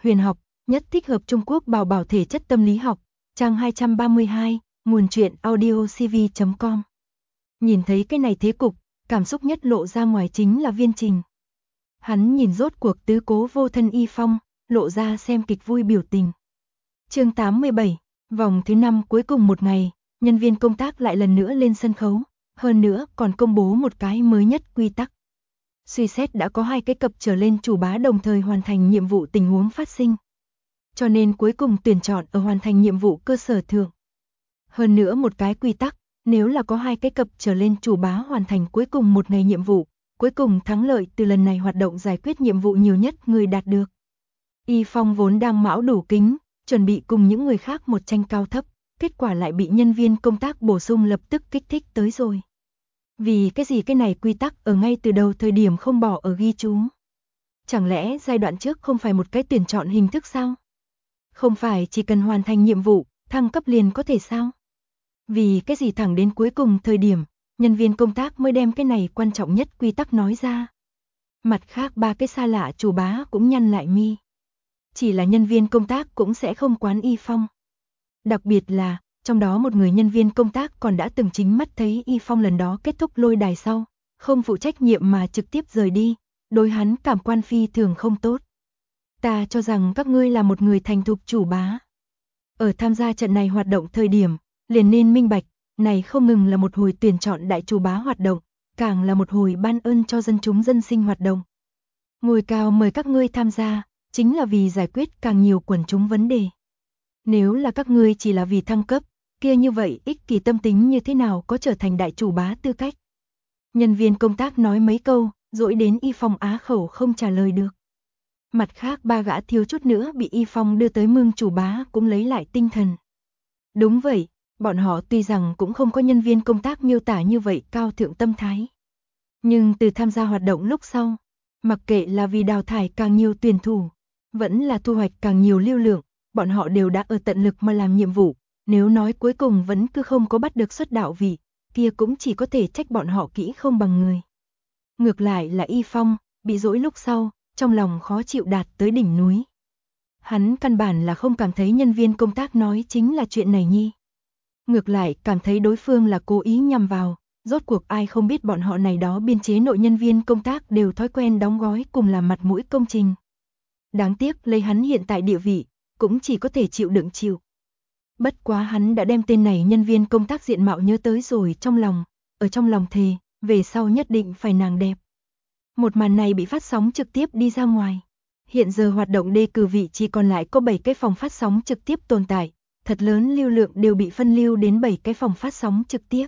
huyền học, nhất thích hợp Trung Quốc bảo bảo thể chất tâm lý học, trang 232, nguồn truyện audiocv.com. Nhìn thấy cái này thế cục, cảm xúc nhất lộ ra ngoài chính là Viên Trình. Hắn nhìn rốt cuộc tứ cố vô thân Y Phong, lộ ra xem kịch vui biểu tình. Chương 87, vòng thứ 5 cuối cùng một ngày, nhân viên công tác lại lần nữa lên sân khấu, hơn nữa còn công bố một cái mới nhất quy tắc. Suy xét đã có 2 cái cặp trở lên chủ bá đồng thời hoàn thành nhiệm vụ tình huống phát sinh. Cho nên cuối cùng tuyển chọn ở hoàn thành nhiệm vụ cơ sở thượng. Hơn nữa một cái quy tắc, nếu là có 2 cái cặp trở lên chủ bá hoàn thành cuối cùng một ngày nhiệm vụ, cuối cùng thắng lợi từ lần này hoạt động giải quyết nhiệm vụ nhiều nhất người đạt được. Y Phong vốn đang mão đủ kính, chuẩn bị cùng những người khác một tranh cao thấp, kết quả lại bị nhân viên công tác bổ sung lập tức kích thích tới rồi. Vì cái gì cái này quy tắc ở ngay từ đầu thời điểm không bỏ ở ghi chú? Chẳng lẽ giai đoạn trước không phải một cái tuyển chọn hình thức sao? Không phải chỉ cần hoàn thành nhiệm vụ, thăng cấp liền có thể sao? Vì cái gì thẳng đến cuối cùng thời điểm, nhân viên công tác mới đem cái này quan trọng nhất quy tắc nói ra. Mặt khác 3 cái xa lạ chủ bá cũng nhăn lại mi. Chỉ là nhân viên công tác cũng sẽ không quán Y Phong. Đặc biệt là, trong đó một người nhân viên công tác còn đã từng chính mắt thấy Y Phong lần đó kết thúc lôi đài sau, không phụ trách nhiệm mà trực tiếp rời đi, đối hắn cảm quan phi thường không tốt. Ta cho rằng các ngươi là một người thành thục chủ bá. Ở tham gia trận này hoạt động thời điểm, liền nên minh bạch, này không ngừng là một hồi tuyển chọn đại chủ bá hoạt động, càng là một hồi ban ơn cho dân chúng dân sinh hoạt động. Ngôi cao mời các ngươi tham gia, chính là vì giải quyết càng nhiều quần chúng vấn đề. Nếu là các ngươi chỉ là vì thăng cấp, kia như vậy ích kỷ tâm tính như thế nào có trở thành đại chủ bá tư cách. Nhân viên công tác nói mấy câu, dỗi đến Y Phong á khẩu không trả lời được. Mặt khác 3 gã thiếu chút nữa bị Y Phong đưa tới mương chủ bá cũng lấy lại tinh thần. Đúng vậy, bọn họ tuy rằng cũng không có nhân viên công tác miêu tả như vậy cao thượng tâm thái. Nhưng từ tham gia hoạt động lúc sau, mặc kệ là vì đào thải càng nhiều tuyển thủ, vẫn là thu hoạch càng nhiều lưu lượng, bọn họ đều đã ở tận lực mà làm nhiệm vụ, nếu nói cuối cùng vẫn cứ không có bắt được xuất đạo vị, kia cũng chỉ có thể trách bọn họ kỹ không bằng người. Ngược lại là Y Phong, bị dỗi lúc sau, trong lòng khó chịu đạt tới đỉnh núi. Hắn căn bản là không cảm thấy nhân viên công tác nói chính là chuyện này nhi. Ngược lại cảm thấy đối phương là cố ý nhằm vào, rốt cuộc ai không biết bọn họ này đó biên chế nội nhân viên công tác đều thói quen đóng gói cùng là mặt mũi công trình. Đáng tiếc lấy hắn hiện tại địa vị, cũng chỉ có thể chịu đựng chịu. Bất quá hắn đã đem tên này nhân viên công tác diện mạo nhớ tới rồi trong lòng, ở trong lòng thề, về sau nhất định phải nàng đẹp. Một màn này bị phát sóng trực tiếp đi ra ngoài. Hiện giờ hoạt động đề cử vị chỉ còn lại có 7 cái phòng phát sóng trực tiếp tồn tại, thật lớn lưu lượng đều bị phân lưu đến 7 cái phòng phát sóng trực tiếp.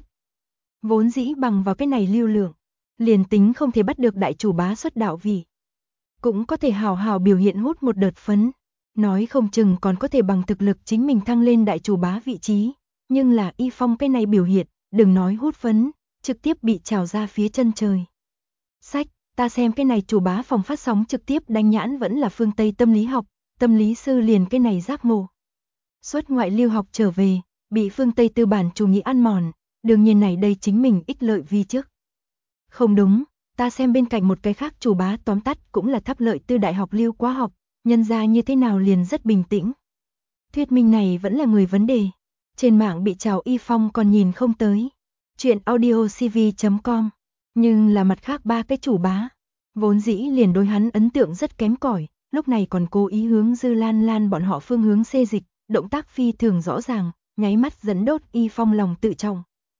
Vốn dĩ bằng vào cái này lưu lượng, liền tính không thể bắt được đại chủ bá xuất đạo vị, cũng có thể hào hào biểu hiện hút một đợt phấn, nói không chừng còn có thể bằng thực lực chính mình thăng lên đại chủ bá vị trí, nhưng là Y Phong cái này biểu hiện, đừng nói hút phấn, trực tiếp bị trào ra phía chân trời. Sách, ta xem cái này chủ bá phòng phát sóng trực tiếp đánh nhãn vẫn là phương Tây tâm lý học, tâm lý sư liền cái này giác ngộ. Xuất ngoại lưu học trở về, bị phương Tây tư bản chủ nghĩa ăn mòn, đương nhiên này đây chính mình ích lợi vi trước. Không đúng, ta xem bên cạnh một cái khác chủ bá tóm tắt cũng là tháp lợi tư đại học lưu quá học, nhân ra như thế nào liền rất bình tĩnh. Thuyết minh này vẫn là người vấn đề, trên mạng bị trào Y Phong còn nhìn không tới. Chuyện audiocv.com, nhưng là mặt khác 3 cái chủ bá, vốn dĩ liền đối hắn ấn tượng rất kém cỏi, lúc này còn cố ý hướng Dư Lan Lan bọn họ phương hướng xê dịch, động tác phi thường rõ ràng, nháy mắt dẫn đốt Y Phong lòng tự trọng.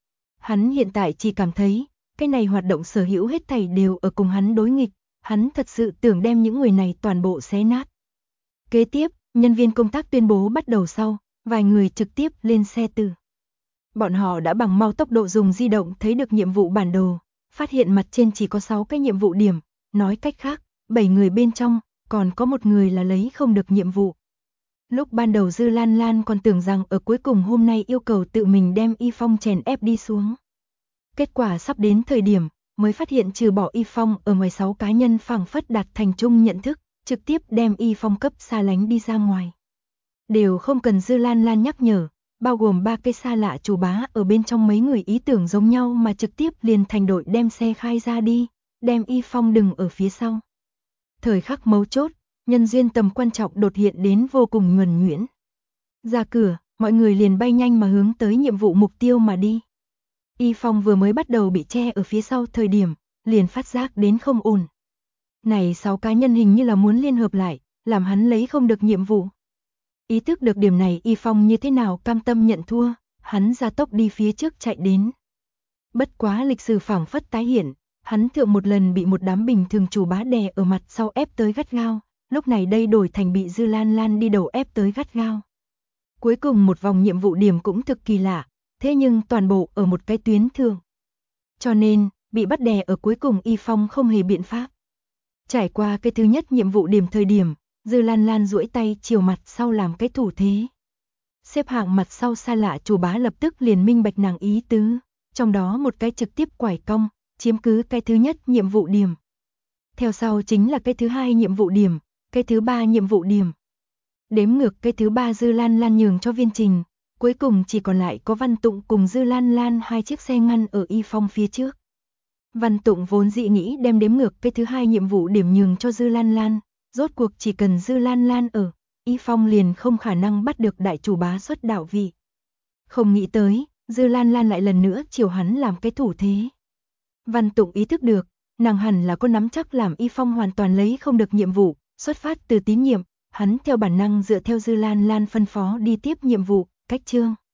Hắn hiện tại chỉ cảm thấy, cái này hoạt động sở hữu hết thảy đều ở cùng hắn đối nghịch, hắn thật sự tưởng đem những người này toàn bộ xé nát. Kế tiếp, nhân viên công tác tuyên bố bắt đầu sau, vài người trực tiếp lên xe từ. Bọn họ đã bằng mau tốc độ dùng di động thấy được nhiệm vụ bản đồ, phát hiện mặt trên chỉ có 6 cái nhiệm vụ điểm, nói cách khác, 7 người bên trong, còn có một người là lấy không được nhiệm vụ. Lúc ban đầu Dư Lan Lan còn tưởng rằng ở cuối cùng hôm nay yêu cầu tự mình đem Y Phong chèn ép đi xuống. Kết quả sắp đến thời điểm, mới phát hiện trừ bỏ Y Phong ở ngoài 6 cá nhân phảng phất đạt thành chung nhận thức, trực tiếp đem Y Phong cấp xa lánh đi ra ngoài. Đều không cần Dư Lan Lan nhắc nhở, bao gồm 3 cái xa lạ chủ bá ở bên trong mấy người ý tưởng giống nhau mà trực tiếp liền thành đội đem xe khai ra đi, đem Y Phong đừng ở phía sau. Thời khắc mấu chốt, nhân duyên tầm quan trọng đột hiện đến vô cùng nhuần nhuyễn. Ra cửa, mọi người liền bay nhanh mà hướng tới nhiệm vụ mục tiêu mà đi. Y Phong vừa mới bắt đầu bị che ở phía sau thời điểm, liền phát giác đến không ổn. Này 6 cá nhân hình như là muốn liên hợp lại, làm hắn lấy không được nhiệm vụ. Ý thức được điểm này Y Phong như thế nào cam tâm nhận thua, hắn ra tốc đi phía trước chạy đến. Bất quá lịch sử phảng phất tái hiện, hắn thượng một lần bị một đám bình thường chủ bá đè ở mặt sau ép tới gắt gao, lúc này đây đổi thành bị Dư Lan Lan đi đầu ép tới gắt gao. Cuối cùng một vòng nhiệm vụ điểm cũng thực kỳ lạ, thế nhưng toàn bộ ở một cái tuyến thượng. Cho nên, bị bắt đè ở cuối cùng Y Phong không hề biện pháp. Trải qua cái thứ nhất nhiệm vụ điểm thời điểm, Dư Lan Lan duỗi tay chiều mặt sau làm cái thủ thế. Xếp hạng mặt sau xa lạ chủ bá lập tức liền minh bạch nàng ý tứ, trong đó một cái trực tiếp quải cong, chiếm cứ cái thứ nhất nhiệm vụ điểm. Theo sau chính là cái thứ hai nhiệm vụ điểm, cái thứ ba nhiệm vụ điểm. Đếm ngược cái thứ ba Dư Lan Lan nhường cho Viên Trình, cuối cùng chỉ còn lại có Văn Tụng cùng Dư Lan Lan hai chiếc xe ngăn ở Y Phong phía trước. Văn Tụng vốn dị nghĩ đem đếm ngược cái thứ hai nhiệm vụ điểm nhường cho Dư Lan Lan, rốt cuộc chỉ cần Dư Lan Lan ở, Y Phong liền không khả năng bắt được đại chủ bá xuất đạo vị. Không nghĩ tới, Dư Lan Lan lại lần nữa chiều hắn làm cái thủ thế. Văn Tụng ý thức được, nàng hẳn là có nắm chắc làm Y Phong hoàn toàn lấy không được nhiệm vụ, xuất phát từ tín nhiệm, hắn theo bản năng dựa theo Dư Lan Lan phân phó đi tiếp nhiệm vụ, cách chương.